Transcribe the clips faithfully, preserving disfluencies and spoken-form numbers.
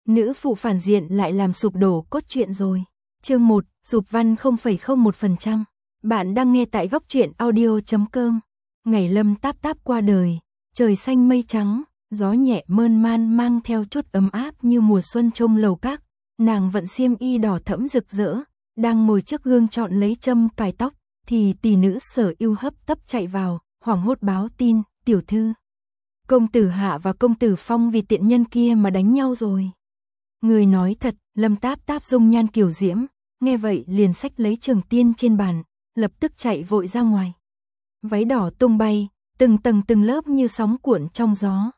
Nữ phụ phản diện lại làm sụp đổ cốt truyện rồi. Chương một, Dục văn không phẩy không một phần trăm. Bạn đang nghe tại góc truyện audio chấm com. Ngày Lâm Táp Táp qua đời, trời xanh mây trắng, gió nhẹ mơn man mang theo chút ấm áp như mùa xuân trong lầu các. Nàng vận xiêm y đỏ thẫm rực rỡ, đang ngồi trước gương chọn lấy châm cài tóc, thì tỷ nữ Sở Ưu hấp tấp chạy vào, hoảng hốt báo tin, tiểu thư. Công tử Hạ và công tử Phong vì tiện nhân kia mà đánh nhau rồi. Người nói thật, Lâm Táp Táp dung nhan kiều diễm, nghe vậy liền xách lấy trường tiên trên bàn, lập tức chạy vội ra ngoài. Váy đỏ tung bay, từng tầng từng lớp như sóng cuộn trong gió.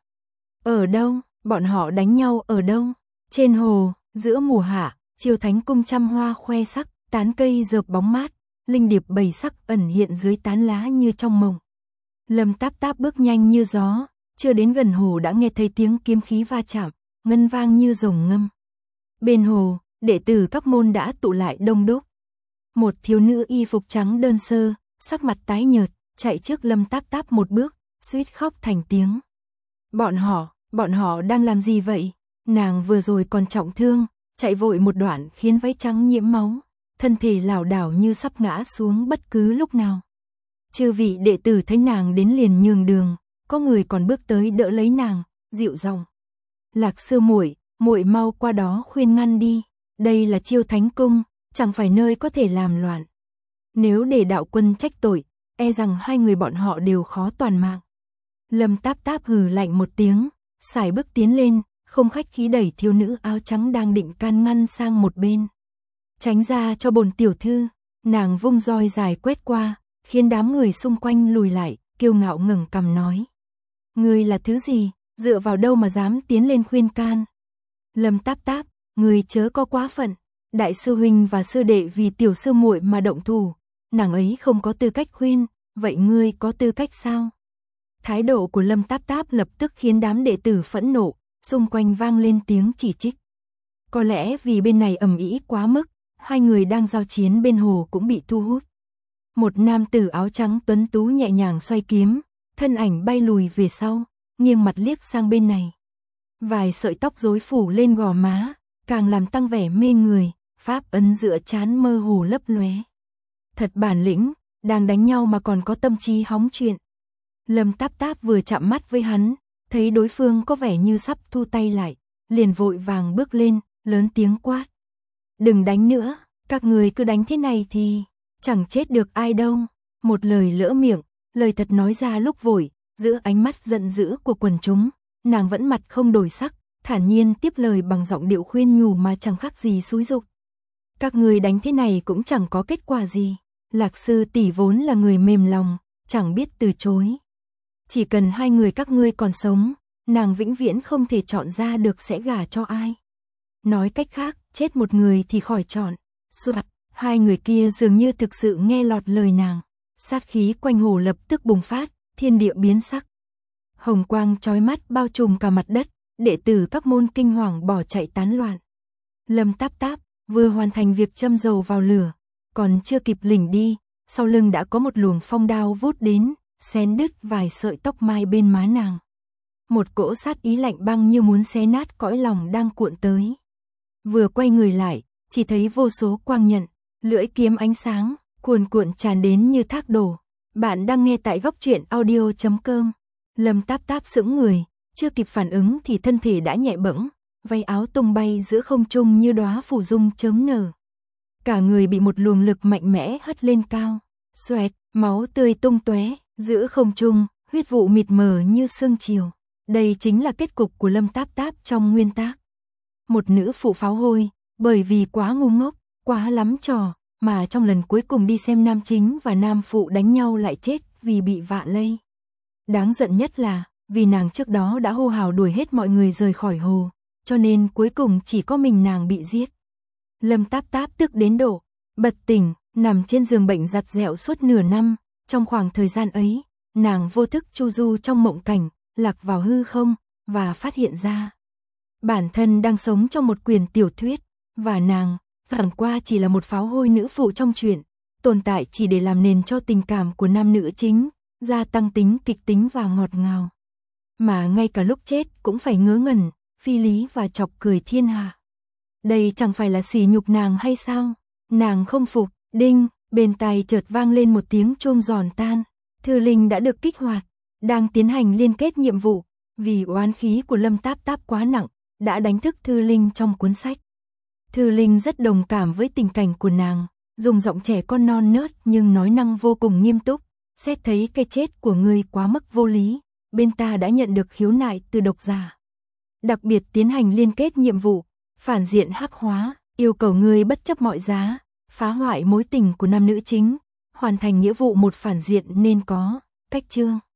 Ở đâu, bọn họ đánh nhau ở đâu? Trên hồ, giữa mùa hạ, Chiêu Thánh cung trăm hoa khoe sắc, tán cây rợp bóng mát, linh điệp bảy sắc ẩn hiện dưới tán lá như trong mộng. Lâm Táp Táp bước nhanh như gió, chưa đến gần hồ đã nghe thấy tiếng kiếm khí va chạm, ngân vang như rồng ngâm. Bên hồ, đệ tử các môn đã tụ lại đông đúc. Một thiếu nữ y phục trắng đơn sơ, sắc mặt tái nhợt, chạy trước Lâm Táp Táp một bước, suýt khóc thành tiếng. Bọn họ, bọn họ đang làm gì vậy? Nàng vừa rồi còn trọng thương, chạy vội một đoạn khiến váy trắng nhiễm máu, thân thể lảo đảo như sắp ngã xuống bất cứ lúc nào. Chư vị đệ tử thấy nàng đến liền nhường đường, có người còn bước tới đỡ lấy nàng, dịu giọng. Lạc sư muội, muội mau qua đó khuyên ngăn đi, đây là Chiêu Thánh cung, chẳng phải nơi có thể làm loạn. Nếu để đạo quân trách tội, e rằng hai người bọn họ đều khó toàn mạng. Lâm Táp Táp hừ lạnh một tiếng, sải bước tiến lên, không khách khí đẩy thiếu nữ áo trắng đang định can ngăn sang một bên. Tránh ra cho bổn tiểu thư, nàng vung roi dài quét qua, khiến đám người xung quanh lùi lại, kiêu ngạo ngẩng cằm nói. Ngươi là thứ gì, dựa vào đâu mà dám tiến lên khuyên can? Lâm Táp Táp, ngươi chớ có quá phận, đại sư huynh và sư đệ vì tiểu sư muội mà động thủ, nàng ấy không có tư cách khuyên, vậy ngươi có tư cách sao? Thái độ của Lâm Táp Táp lập tức khiến đám đệ tử phẫn nộ, xung quanh vang lên tiếng chỉ trích. Có lẽ vì bên này ầm ĩ quá mức, hai người đang giao chiến bên hồ cũng bị thu hút. Một nam tử áo trắng tuấn tú nhẹ nhàng xoay kiếm, thân ảnh bay lùi về sau, nghiêng mặt liếc sang bên này. Vài sợi tóc rối phủ lên gò má, càng làm tăng vẻ mê người, pháp ấn giữa trán mơ hồ lấp lóe. Thật bản lĩnh, đang đánh nhau mà còn có tâm trí hóng chuyện. Lâm Táp Táp vừa chạm mắt với hắn, thấy đối phương có vẻ như sắp thu tay lại, liền vội vàng bước lên, lớn tiếng quát. Đừng đánh nữa, các người cứ đánh thế này thì chẳng chết được ai đâu. Một lời lỡ miệng, lời thật nói ra lúc vội, giữa ánh mắt giận dữ của quần chúng, nàng vẫn mặt không đổi sắc, thản nhiên tiếp lời bằng giọng điệu khuyên nhủ mà chẳng khác gì xúi giục. Các người đánh thế này cũng chẳng có kết quả gì. Lạc sư tỷ vốn là người mềm lòng, chẳng biết từ chối. Chỉ cần hai người các ngươi còn sống, nàng vĩnh viễn không thể chọn ra được sẽ gả cho ai. Nói cách khác, chết một người thì khỏi chọn. Soạt, hai người kia dường như thực sự nghe lọt lời nàng. Sát khí quanh hồ lập tức bùng phát, thiên địa biến sắc. Hồng quang chói mắt bao trùm cả mặt đất, đệ tử các môn kinh hoàng bỏ chạy tán loạn. Lâm Táp Táp vừa hoàn thành việc châm dầu vào lửa, còn chưa kịp lỉnh đi, sau lưng đã có một luồng phong đao vút đến, xén đứt vài sợi tóc mai bên má nàng. Một cỗ sát ý lạnh băng như muốn xé nát cõi lòng đang cuộn tới. Vừa quay người lại, chỉ thấy vô số quang nhận, lưỡi kiếm ánh sáng, cuồn cuộn tràn đến như thác đổ. Bạn đang nghe tại góc truyện audio chấm com. Lâm Táp Táp sững người, chưa kịp phản ứng thì thân thể đã nhẹ bẫng, váy áo tung bay giữa không trung như đóa phù dung chớm nở. Cả người bị một luồng lực mạnh mẽ hất lên cao, xoẹt, máu tươi tung tóe, giữa không trung, huyết vụ mịt mờ như sương chiều. Đây chính là kết cục của Lâm Táp Táp trong nguyên tác. Một nữ phụ pháo hôi, bởi vì quá ngu ngốc, quá lắm trò, mà trong lần cuối cùng đi xem nam chính và nam phụ đánh nhau lại chết vì bị vạ lây. Đáng giận nhất là, vì nàng trước đó đã hô hào đuổi hết mọi người rời khỏi hồ, cho nên cuối cùng chỉ có mình nàng bị giết. Lâm Táp Táp tức đến độ bật tỉnh, nằm trên giường bệnh giặt dẹo suốt nửa năm. Trong khoảng thời gian ấy, nàng vô thức chu du trong mộng cảnh, lạc vào hư không, và phát hiện ra bản thân đang sống trong một quyển tiểu thuyết, và nàng, chẳng qua chỉ là một pháo hôi nữ phụ trong truyện, tồn tại chỉ để làm nền cho tình cảm của nam nữ chính, gia tăng tính kịch tính và ngọt ngào. Mà ngay cả lúc chết cũng phải ngớ ngẩn, phi lý và chọc cười thiên hạ. Đây chẳng phải là sỉ nhục nàng hay sao? Nàng không phục, đinh, bên tai chợt vang lên một tiếng chuông giòn tan. Thư Linh đã được kích hoạt, đang tiến hành liên kết nhiệm vụ, vì oán khí của Lâm Táp Táp quá nặng, đã đánh thức Thư Linh trong cuốn sách. Thư Linh rất đồng cảm với tình cảnh của nàng, dùng giọng trẻ con non nớt nhưng nói năng vô cùng nghiêm túc, xét thấy cái chết của ngươi quá mức vô lý, bên ta đã nhận được khiếu nại từ độc giả. Đặc biệt tiến hành liên kết nhiệm vụ, phản diện hắc hóa, yêu cầu ngươi bất chấp mọi giá, phá hoại mối tình của nam nữ chính, hoàn thành nghĩa vụ một phản diện nên có, cách chương.